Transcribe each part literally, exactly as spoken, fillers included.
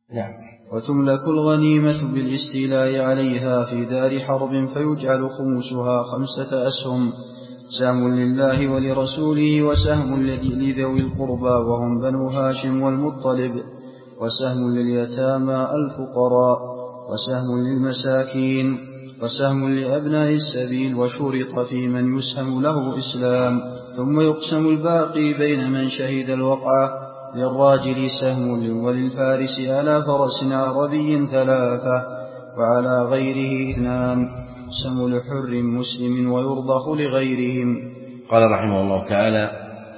نعم. وتملك الغنيمة بالاستيلاء عليها في دار حرب فيجعل خمسها خمسة أسهم، سهم لله ولرسوله وسهم لذوي القربى وهم بنو هاشم والمطلب، وسهم لليتامى الفقراء، وسهم للمساكين، وسهم لأبناء السبيل، وشرط في من يسهم له إسلام، ثم يقسم الباقي بين من شهد الوقعة. للراجل سهم وللفارس على فرس عربي ثلاثة، وعلى غيره اثنان، سهم لحر مسلم ويرضخ لغيرهم. قال رحمه الله تعالى: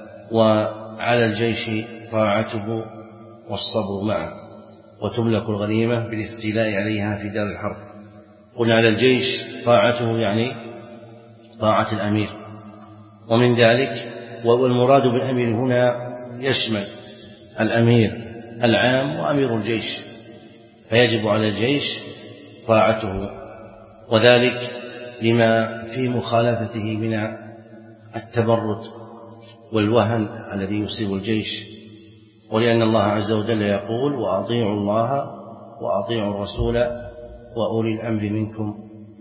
وعلى الجيش طاعته والصبر معه، وتملك الغنيمة بالاستيلاء عليها في دار الحرب. قلنا على الجيش طاعته يعني طاعة الأمير، ومن ذلك والمراد بالأمير هنا يشمل الأمير العام وأمير الجيش، فيجب على الجيش طاعته، وذلك لما في مخالفته من التبرد والوهن الذي يصيب الجيش، ولأن الله عز وجل يقول: وأطيعوا الله وأطيعوا الرسول وأولي الأمر منكم.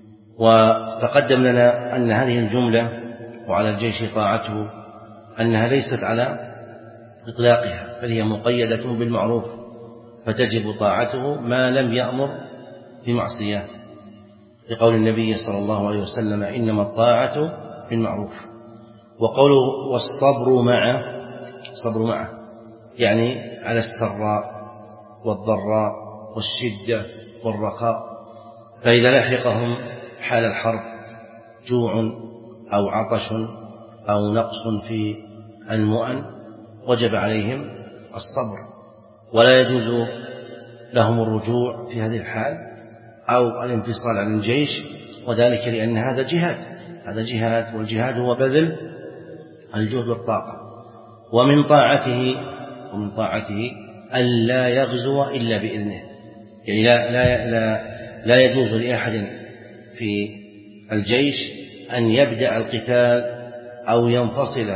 وتقدم لنا أن هذه الجملة وعلى الجيش طاعته أنها ليست على إطلاقها، بل هي مقيدة بالمعروف، فتجب طاعته ما لم يأمر بمعصية، لقول النبي صلى الله عليه وسلم: إنما الطاعة بالمعروف. وقوله والصبر معه، صبر معه يعني على السراء والضراء والشدة والرخاء، فإذا لحقهم حال الحرب جوع أو عطش أو نقص في المؤن وجب عليهم الصبر، ولا يجوز لهم الرجوع في هذه الحال أو الانفصال عن الجيش، وذلك لأن هذا جهاد، هذا جهاد، والجهاد هو بذل الجهد والطاقة. ومن طاعته ومن طاعته ألا يغزو إلا بإذنه، يعني لا, لا, لا, لا يجوز لأحد في الجيش أن يبدأ القتال أو ينفصل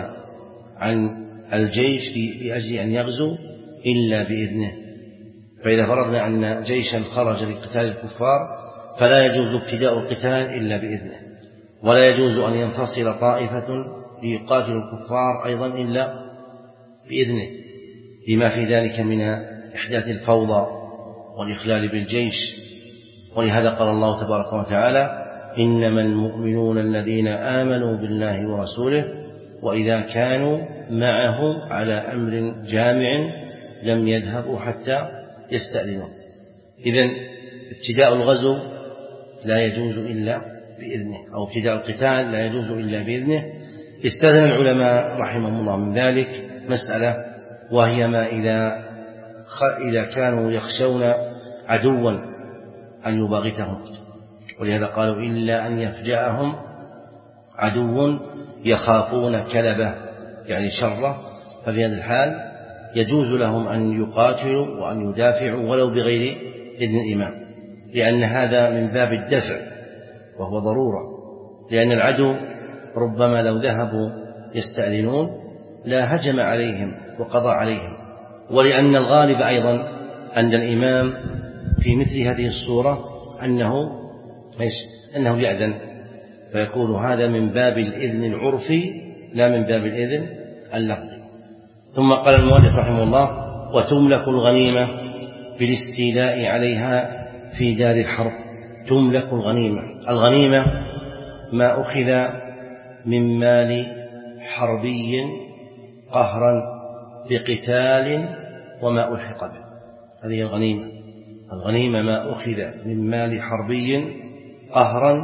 عن الجيش لأجل أن يغزو إلا بإذنه. فإذا فرضنا أن جيشا خرج لقتال الكفار فلا يجوز ابتداء القتال إلا بإذنه، ولا يجوز أن ينفصل طائفة ليقاتل الكفار أيضا إلا بإذنه، لما في ذلك من إحداث الفوضى والإخلال بالجيش. ولهذا قال الله تبارك وتعالى: إنما المؤمنون الذين آمنوا بالله ورسوله وإذا كانوا معه على أمر جامع لم يذهبوا حتى يستأذنوا. إذن ابتداء الغزو لا يجوز إلا بإذنه، أو ابتداء القتال لا يجوز إلا بإذنه. استثنى العلماء رحمهم الله من ذلك مسألة، وهي ما إذا إذا كانوا يخشون عدوا أن يباغتهم، ولهذا قالوا: إلا أن يفجأهم عدو يخافون كلبه، يعني شره، ففي هذه الحال يجوز لهم أن يقاتلوا وأن يدافعوا ولو بغير إذن الإمام، لأن هذا من باب الدفع وهو ضرورة، لأن العدو ربما لو ذهبوا يستأذنون لا هجم عليهم وقضى عليهم، ولأن الغالب أيضا أن الإمام في مثل هذه الصورة أنه أنه يأذن، فيكون هذا من باب الإذن العرفي لا من باب الإذن اللفظي. ثم قال المؤلف رحمه الله: وتملك الغنيمة بالاستيلاء عليها في دار الحرب. تملك الغنيمة، الغنيمة ما أخذ من مال حربي قهرا بقتال وما ألحق به، هذه الغنيمة. الغنيمة ما أخذ من مال حربي قهرا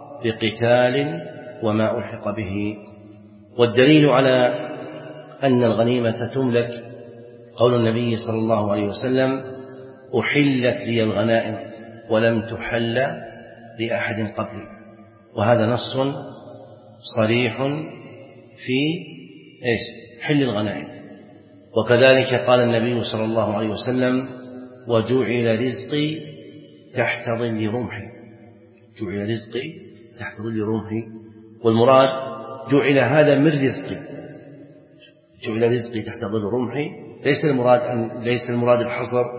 بقتال وما ألحق به. والدليل على أن الغنيمة تملك قول النبي صلى الله عليه وسلم: أحلت لي الغنائم ولم تحل لأحد قبلي، وهذا نص صريح في إيش؟ حل الغنائم. وكذلك قال النبي صلى الله عليه وسلم: وجعل رزقي تحت ظل رمحي، جعل رزقي تحت ظل رمحي. والمراد جعل هذا من رزقي، جعل رزقي تحت ظل رمحي، ليس المراد أن ليس المراد الحصر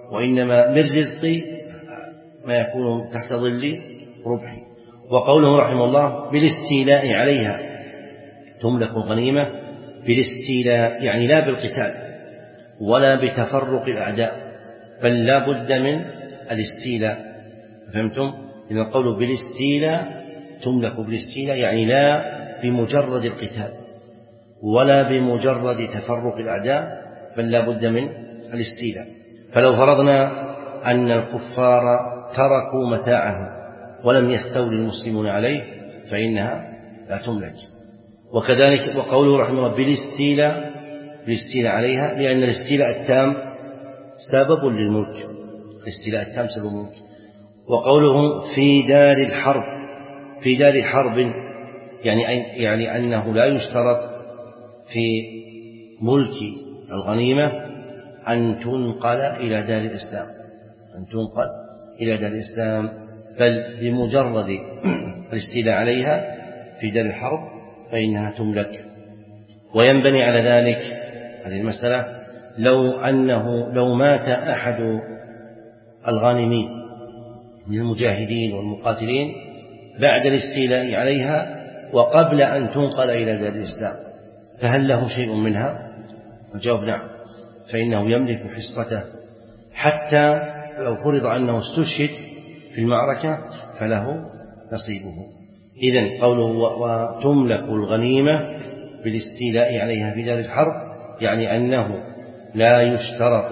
وإنما من رزقي ما يكون تحت ظل ربحي. وقوله رحمه الله بالاستيلاء عليها تملك الغنيمة، بالاستيلاء يعني لا بالقتال ولا بتفرق الأعداء، بل لا بد من الاستيلاء. فهمتم؟ إذا قوله بالاستيلاء تملك بالاستيلاء يعني لا بمجرد القتال ولا بمجرد تفرق الأعداء، بل لا بد من الاستيلاء. فلو فرضنا أن الكفار تركوا متاعهم ولم يستولي المسلمون عليه فإنها لا تملك. وكذلك وقوله رحمه الله بالاستيلاء بالاستيلاء عليها، لأن الاستيلاء التام سبب للملك، الاستيلاء التام سبب للملك. وقوله في دار الحرب، في دار حرب يعني يعني أنه لا يشترط في ملك الغنيمة أن تنقل إلى دار الإسلام، أن تنقل إلى دار الإسلام، بل بمجرد الاستيلاء عليها في دار الحرب فإنها تملك. وينبني على ذلك هذه المسألة لو أنه لو مات أحد الغانمين من المجاهدين والمقاتلين بعد الاستيلاء عليها وقبل أن تنقل إلى دار الإسلام فهل له شيء منها؟ الجواب نعم، فإنه يملك حصته، حتى لو فرض أنه استشهد في المعركة فله نصيبه. إذن قوله وتملك الغنيمة بالاستيلاء عليها في دار الحرب يعني أنه لا يشترط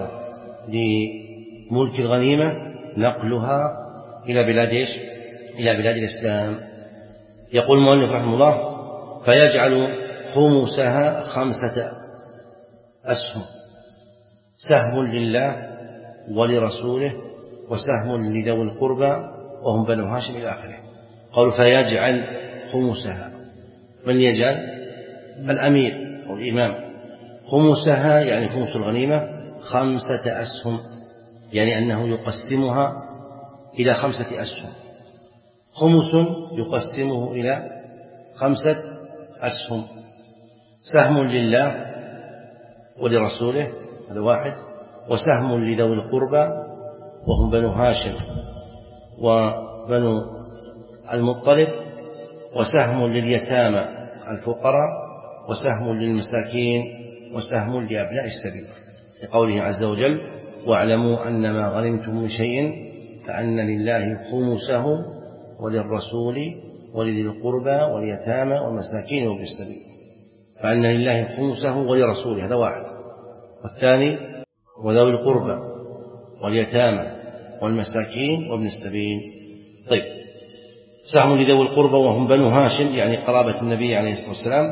لملك الغنيمة نقلها إلى بلاد إيش؟ إلى بلاد الإسلام. يقول المؤلف رحمه الله فيجعل خمسها خمسة أسهم، سهم لله ولرسوله وسهم لذوي القربى وهم بنو هاشم إلى آخره. قالوا فيجعل خمسها، من يجعل؟ الأمير أو الإمام. خمسها يعني خمس الغنيمة خمسة أسهم، يعني أنه يقسمها إلى خمسة أسهم، خمس يقسمه إلى خمسة أسهم، سهم لله ولرسوله هذا واحد، وسهم لذوي القربى وهم بنو هاشم وبنو المطلب، وسهم لليتامى الفقراء، وسهم للمساكين، وسهم لأبناء السبيل، لقوله عز وجل واعلموا أن ما غنمتم من شيء فأن لله خمسه وللرسول ولذي القربى واليتامى والمساكين وابن السبيل، فأن لله خمسه ولرسوله هذا واحد، والثاني وذوي القربى واليتامى والمساكين وابن السبيل. طيب سهم لذوي القربى وهم بنو هاشم يعني قرابة النبي عليه الصلاة والسلام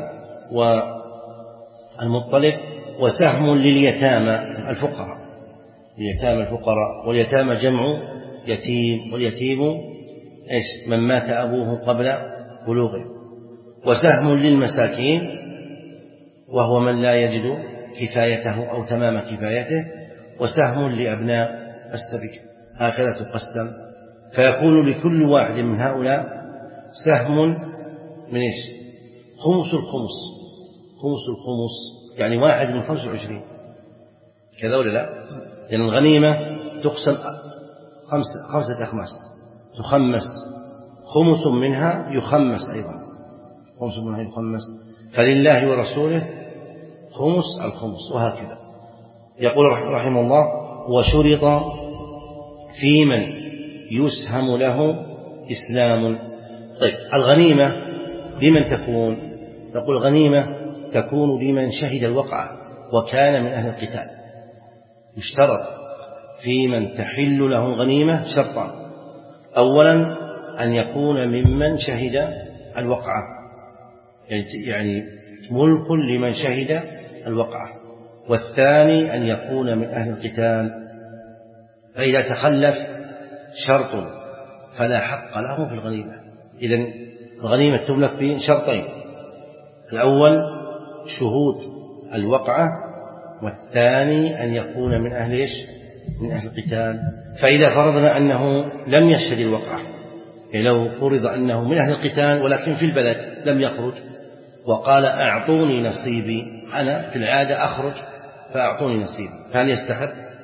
والمطلب، وسهم لليتامى الفقراء، اليتامى الفقراء، واليتامى جمع يتيم، واليتيم إيش؟ من مات أبوه قبل بلوغه، وسهم للمساكين وهو من لا يجد كفايته أو تمام كفايته، وسهم لأبناء السبيل. هكذا تقسم، فيكون لكل واحد من هؤلاء سهم من إيش؟ خمس الخمس، خمس الخمس يعني واحد من خمس وعشرين، كذا ولا لا؟ لأن يعني الغنيمة تقسم خمسة, خمسة أخماس، تخمس خمس منها يخمس أيضا، خمس منها يخمس، فلله ورسوله خمس الخمس، وهكذا. يقول رحمه الله وشرط في من يسهم له إسلام. طيب الغنيمة لمن تكون؟ نقول الغنيمة تكون لمن شهد الوقعة وكان من أهل القتال. يشترط في من تحل له الغنيمة شرطان: أولا أن يكون ممن شهد الوقعة، يعني ملك لمن شهد الوقعة، والثاني أن يكون من أهل القتال. فإذا تخلف شرط فلا حق له في الغنيمة. إذن الغنيمة تملك بشرطين: الأول شهود الوقعة، والثاني أن يكون من أهل إيش؟ من أهل القتال. فإذا فرضنا أنه لم يشهد الوقعة، يعني لو فرض أنه من أهل القتال ولكن في البلد لم يخرج وقال أعطوني نصيبي، أنا في العادة أخرج فأعطوني نصيبي، فهل يستحق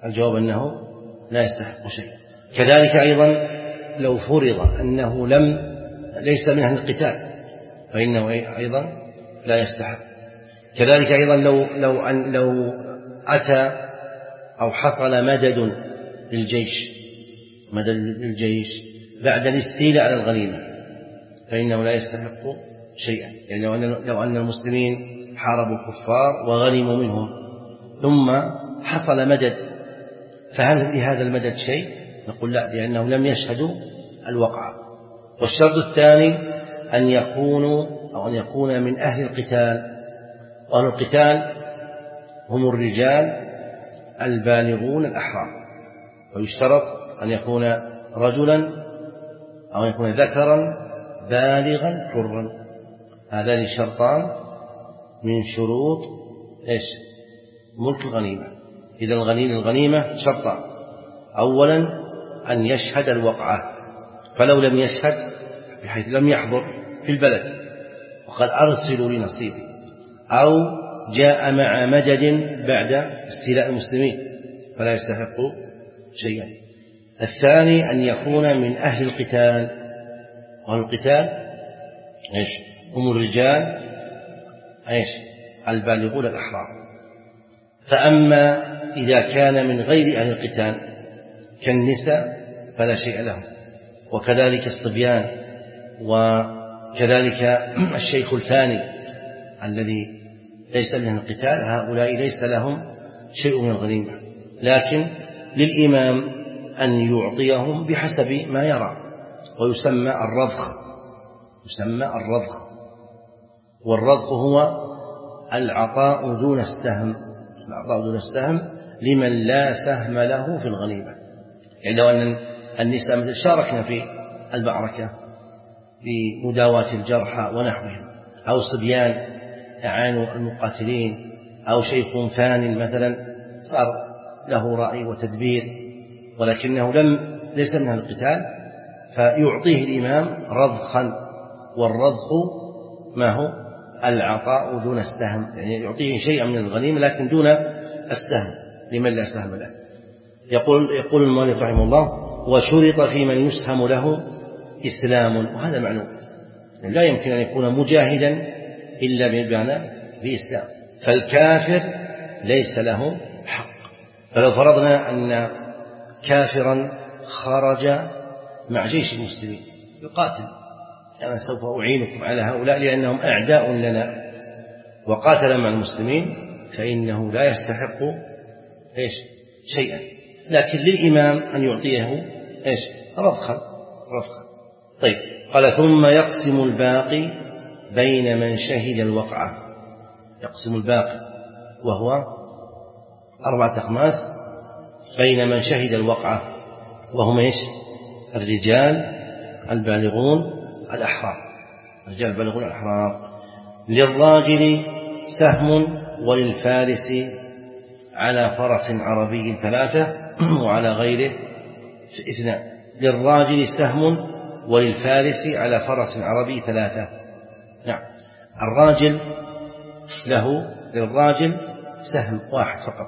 الجواب أنه لا يستحق شيء. كذلك أيضا لو فرض أنه لم ليس من أهل القتال فإنه أيضا لا يستحق. كذلك أيضا لو لو أن لو أتى أو حصل مدد للجيش مدد للجيش بعد الاستيلاء على الغنيمة فإنه لا يستحق شيئا. يعني لو أن لو أن المسلمين حاربوا الكفار وغنموا منهم ثم حصل مدد فهل لهذا المدد شيء؟ نقول لا، لأنه لم يشهدوا الوقعة. والشرط الثاني أن يكونوا أو أن يكون من أهل القتال، وأهل القتال هم الرجال البالغون الأحرار، ويشترط أن يكون رجلا أو أن يكون ذكرا بالغا حرا. هذان شرطان من شروط إيش؟ ملك الغنيمة. إذا الغنيمة الغنيمة شرطان: أولا أن يشهد الوقعة، فلو لم يشهد بحيث لم يحضر في البلد وقال أرسلوا لي نصيبي، أو جاء مع مدد بعد استيلاء المسلمين فلا يستحق شيئا. الثاني أن يكون من أهل القتال، وأهل القتال إيش؟ هم الرجال إيش؟ البالغون الأحرار. فأما إذا كان من غير أهل القتال كالنساء فلا شيء لهم، وكذلك الصبيان، وكذلك الشيخ الثاني الذي ليس من أهل القتال، هؤلاء ليس لهم شيء من الغنيمة، لكن للإمام أن يعطيهم بحسب ما يرى، ويسمى الرضخ. يسمى الرضخ، والرضخ هو العطاء دون السهم، العطاء دون السهم لمن لا سهم له في الغنيمة. يعني لو أن النساء مثل شاركنا في المعركة بمداواة الجرحى ونحوهم، أو صبيان أعانوا المقاتلين، أو شيخ ثان مثلا صار له رأي وتدبير ولكنه لم ليس من القتال، فيعطيه الإمام رضخا. والرضخ ما هو؟ العطاء دون السهم، يعني يعطيه شيئا من الغنيمة لكن دون السهم لمن لا سهم له. يقول يقول المؤلف رحمه الله: وشرط في من يسهم له إسلام. وهذا معلوم، لا يمكن أن يكون مجاهدا إلا بمعنى بإسلام، فالكافر ليس له حق. فلو فرضنا أن كافرا خرج مع جيش المسلمين يقاتل: أنا سوف أعينكم على هؤلاء لأنهم أعداء لنا، وقاتل مع المسلمين، فإنه لا يستحق إيش؟ شيئا، لكن للإمام أن يعطيه إيش؟ رضخا رضخا. طيب، قال: ثم يقسم الباقي بين من شهد الوقعة. يقسم الباقي وهو أربعة أخماس بين من شهد الوقعة، وهم إيش؟ الرجال البالغون الأحرار. الرجال البالغون الأحرار. للراجل سهم وللفارس على فرس عربي ثلاثة وعلى غيره اثنان. للراجل سهم وللفارس على فرس عربي ثلاثة. نعم، الراجل له للراجل سهم واحد فقط،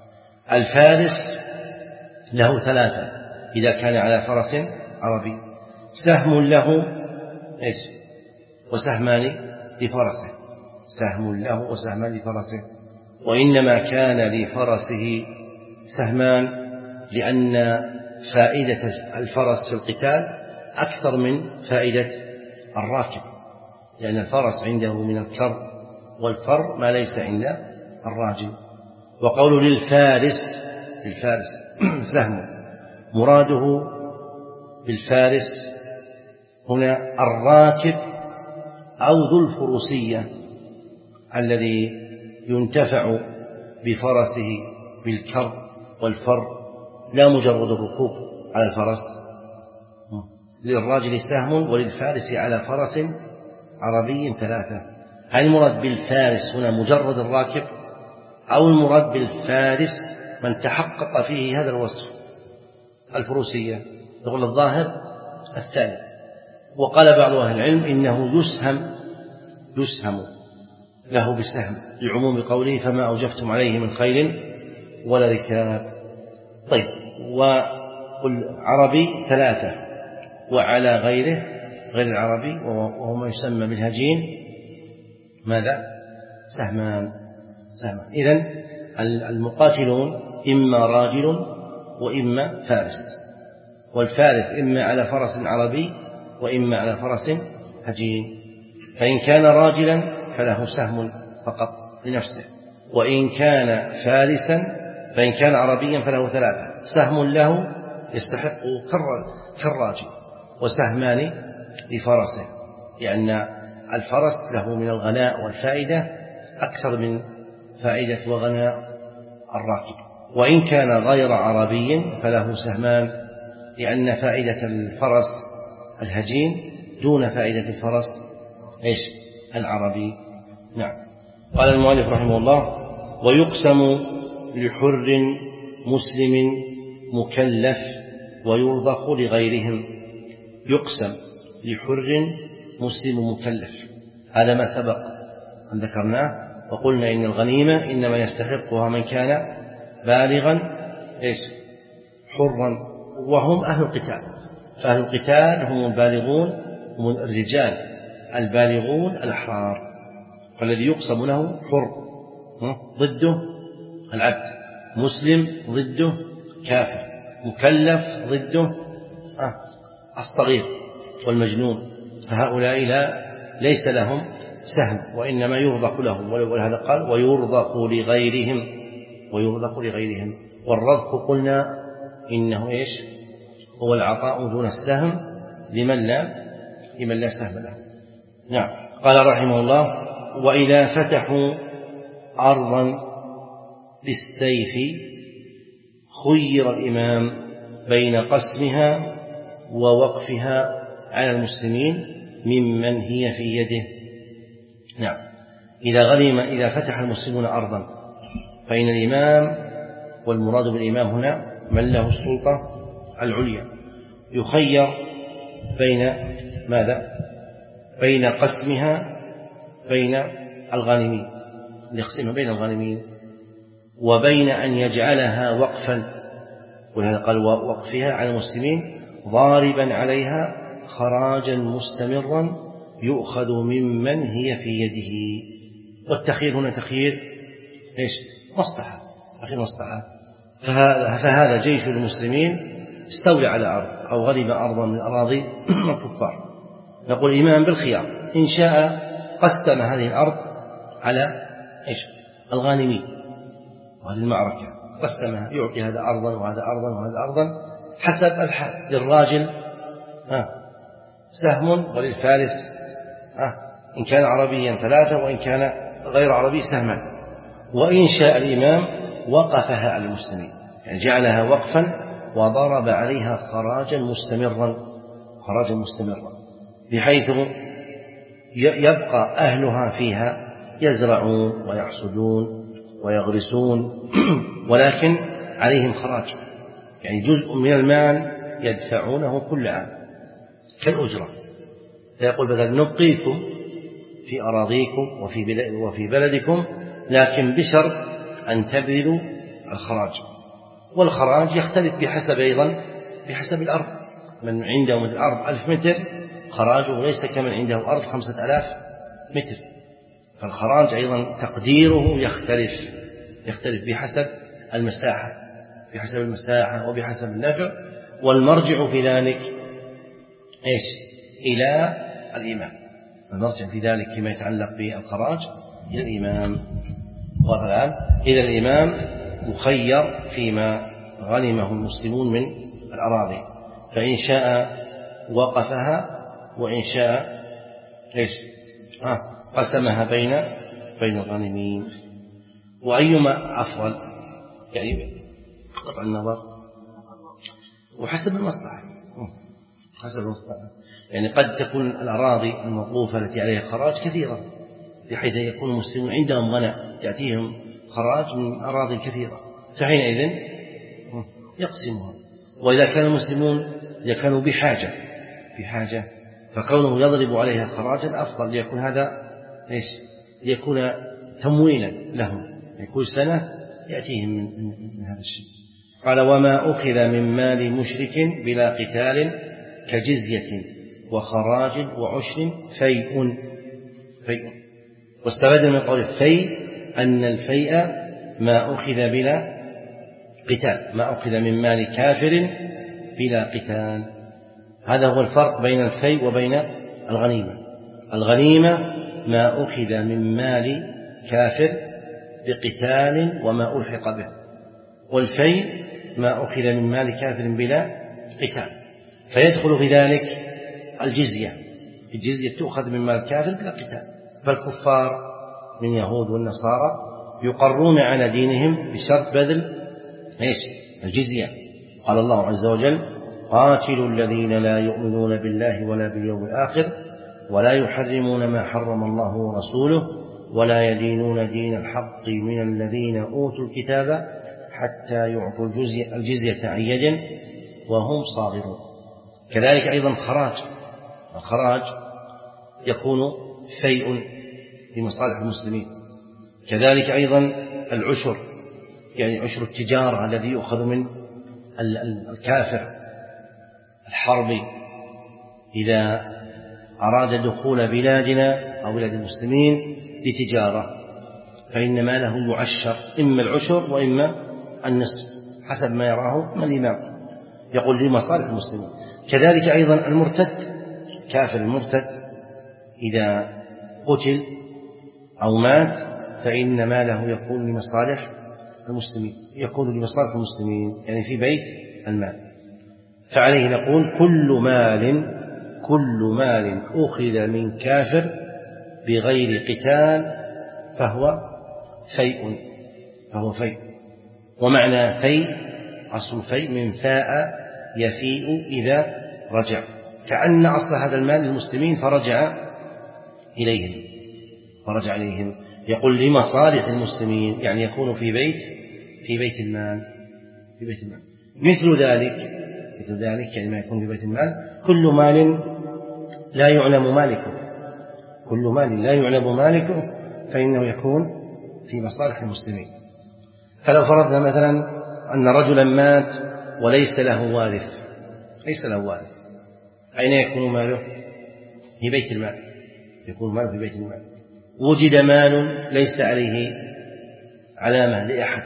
الفارس له ثلاثة إذا كان على فرس عربي. سهم له إيش؟ وسهمان لفرسه. سهم له وسهمان لفرسه. وإنما كان لفرسه سهمان لأن فائدة الفرس في القتال أكثر من فائدة الراكب، لأن الفرس عنده من الكر والفر ما ليس عند الراجل. وقول للفارس للفارس سهم، مراده بالفارس هنا الراكب أو ذو الفروسية الذي ينتفع بفرسه بالكر والفر، لا مجرد الركوب على الفرس. للراجل سهم وللفارس على فرس عربي ثلاثة. هل المراد بالفارس هنا مجرد الراكب، أو المراد بالفارس من تحقق فيه هذا الوصف الفروسية؟ يقول الظاهر الثاني. وقال بعض أهل العلم إنه يسهم يسهم له بالسهم لعموم قوله: فما أوجفتم عليه من خيل ولا ركاب. طيب، والعربي ثلاثة، وعلى غيره غير العربي وهو ما يسمى بالهجين ماذا؟ سهمان. سهمان. إذن المقاتلون إما راجل وإما فارس، والفارس إما على فرس عربي وإما على فرس هجين. فإن كان راجلا فله سهم فقط لنفسه، وإن كان فارسا فإن كان عربيا فله ثلاثة، سهم له يستحق كالراجل، وسهمان لفرسه، لأن الفرس له من الغناء والفائدة أكثر من فائدة وغناء الراكب. وإن كان غير عربي فله سهمان، لأن فائدة الفرس الهجين دون فائدة الفرس إيش؟ العربي. نعم. قال المؤلف رحمه الله: ويقسم لحر مسلم مكلف ويرضخ لغيرهم. يقسم لحر مسلم مكلف، هذا ما سبق أن ذكرناه، وقلنا إن الغنيمة إنما يستحقها من كان بالغا إيش؟ حرا، وهم أهل القتال. فأهل القتال هم البالغون، هم الرجال البالغون الأحرار. فالذي يقسم له حر ضده العبد، مسلم ضده كافر، مكلف ضده الصغير والمجنون. فهؤلاء لا ليس لهم سهم، وإنما يرضخ لهم، ولهذا قال ويرضخ لغيرهم. ويرضخ لغيرهم. والرضخ قلنا إنه إيش؟ هو العطاء دون السهم لمن لا لمن لا سهم له. نعم. قال رحمه الله: وإذا فتحوا أرضا بالسيف خير الإمام بين قسمها ووقفها على المسلمين ممن هي في يده. نعم. إذا غنم إذا فتح المسلمون أرضا فإن الإمام، والمراد بالإمام هنا من له السلطة العليا، يخير بين ماذا؟ بين قسمها بين الغانمين، يقسمها بين الغانمين، وبين أن يجعلها وقفا، ولهذا قال وقفها على المسلمين، ضاربا عليها خراجا مستمرا يؤخذ ممن هي في يده. والتخيير هنا تخيير إيش؟ مصلحة، تخيير مصلحة. فهذا, فهذا جيش المسلمين استولى على أرض أو غلب أرضا من أراضي الكفار، نقول الإمام بالخيار، إن شاء قسم هذه الأرض على إيش؟ الغانمين، وهذه المعركة قسمها، يعطي هذا أرضا وهذا أرضا وهذا أرضا حسب الحال. للراجل سهم، وللفارس إن كان عربيا ثلاثة، وإن كان غير عربي سهما. وإن شاء الإمام وقفها على المسلمين، يعني جعلها وقفا وضرب عليها خراجا مستمرا خراجا مستمرا بحيث يبقى أهلها فيها يزرعون ويحصدون ويغرسون، ولكن عليهم خراج، يعني جزء من المال يدفعونه كل عام كالأجرة. فيقول بدل نبقيكم في أراضيكم وفي بلدكم، لكن بشرط أن تبذلوا الخراج. والخراج يختلف بحسب أيضا بحسب الأرض. من عنده من الأرض ألف متر خراجه ليس كمن عنده أرض خمسة آلاف متر. فالخراج أيضا تقديره يختلف يختلف بحسب المساحة بحسب المساحة وبحسب النفع. والمرجع في ذلك إيش؟ إلى الإمام. المرجع في ذلك فيما يتعلق بالخراج إلى الإمام. والآن إلى الإمام مخير فيما غنمه المسلمون من الأراضي، فإن شاء وقفها وإن شاء إيش؟ آه قسمها بين بين الغانمين. وأيما أفضل؟ يعني قطع النظر وحسب المصلحة حسب المصلحة. يعني قد تكون الأراضي المطلوفة التي عليها خراج كثيرة، بحيث يكون المسلمون عندهم غنى يأتيهم خراج من أراضي كثيرة، فحينئذ يقسمها. وإذا كان المسلمون إذا كانوا بحاجة بحاجة فكونه يضرب عليها خراجا أفضل، ليكون هذا إيش؟ ليكون تمويلا لهم، كل سنة يأتيهم من, من هذا الشيء. قال وما أخذ من مال مشرك بلا قتال كجزية وخراج وعشر فيء فيء واستبدل من قول الفيء أن الفيء ما أخذ بلا قتال، ما أخذ من مال كافر بلا قتال. هذا هو الفرق بين الفيء وبين الغنيمة. الغنيمة ما أخذ من مال كافر بقتال وما ألحق به، والفيء ما أخذ من مال كافر بلا قتال. فيدخل في ذلك الجزية، الجزية تؤخذ من مال كافر بلا قتال. فالكفار من يهود والنصارى يقرون على دينهم بشرط بذل ايش؟ الجزية. قال الله عز وجل قاتلوا الذين لا يؤمنون بالله ولا باليوم الآخر ولا يحرمون ما حرم الله ورسوله ولا يدينون دين الحق من الذين أوتوا الكتاب حتى يعطوا الجزية عن يد وهم صاغرون. كذلك أيضا خراج، الخراج يكون فيء لمصالح المسلمين. كذلك أيضا العشر، يعني عشر التجارة الذي يؤخذ من الكافر الحربي إذا أراد دخول بلادنا أو بلاد المسلمين لتجارة، فإن ماله يعشر، إما العشر وإما النصف حسب ما يراه من الإمام، يقول لمصالح المسلمين. كذلك أيضا المرتد، كافر المرتد إذا قتل أو مات فإن ماله يكون لمصالح المسلمين، يكون لمصالح المسلمين يعني في بيت المال. فعليه نقول كل مال كل مال أخذ من كافر بغير قتال فهو فيء فهو فيء. ومعنى فيء أصل فيء من فاء يفيء إذا رجع، كأن أصل هذا المال للمسلمين فرجع إليهم فرجع إليهم يقول لمصالح المسلمين، يعني يكون في بيت في بيت المال في بيت المال. مثل ذلك مثل ذلك يعني ما يكون في بيت المال كل مال لا يعلم مالكه، كل مال لا يعلم مالكه فإنه يكون في مصالح المسلمين. فلو فرضنا مثلا أن رجلا مات وليس له وارث ليس له وارث أين يكون ماله؟ في بيت المال، يكون ماله في بيت المال. وجد مال ليس عليه علامة لأحد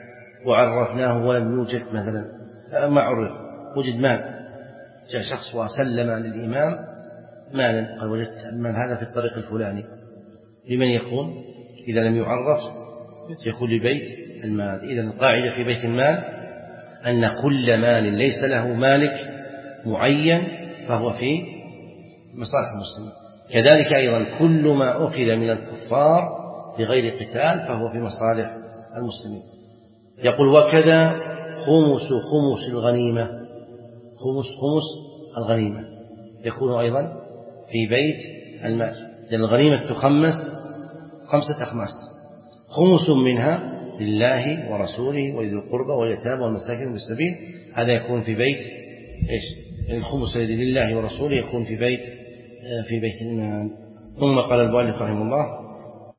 وعرفناه ولم يوجد مثلا ما عرف، وجد مال، جاء شخص وسلم للإمام مالا، قال وجدت المال هذا في الطريق الفلاني، لمن يكون؟ إذا لم يعرف يكون لبيت المال. إذا القاعدة في بيت المال أن كل مال ليس له مالك معين فهو في مصالح المسلمين. كذلك أيضا كل ما أخذ من الكفار بغير قتال فهو في مصالح المسلمين. يقول وكذا خمس خمس الغنيمة، خمس خمس الغنيمة يكون أيضا في بيت المال، لأن الغنيمة تخمس خمسة أخماس، خمس منها لله ورسوله وذي القربى واليتامى والمساكين والسبيل، هذا يكون في بيت إيش؟ الخمس الذي لله ورسوله يكون في بيت في بيت المال. ثم قال المؤلف رحمه الله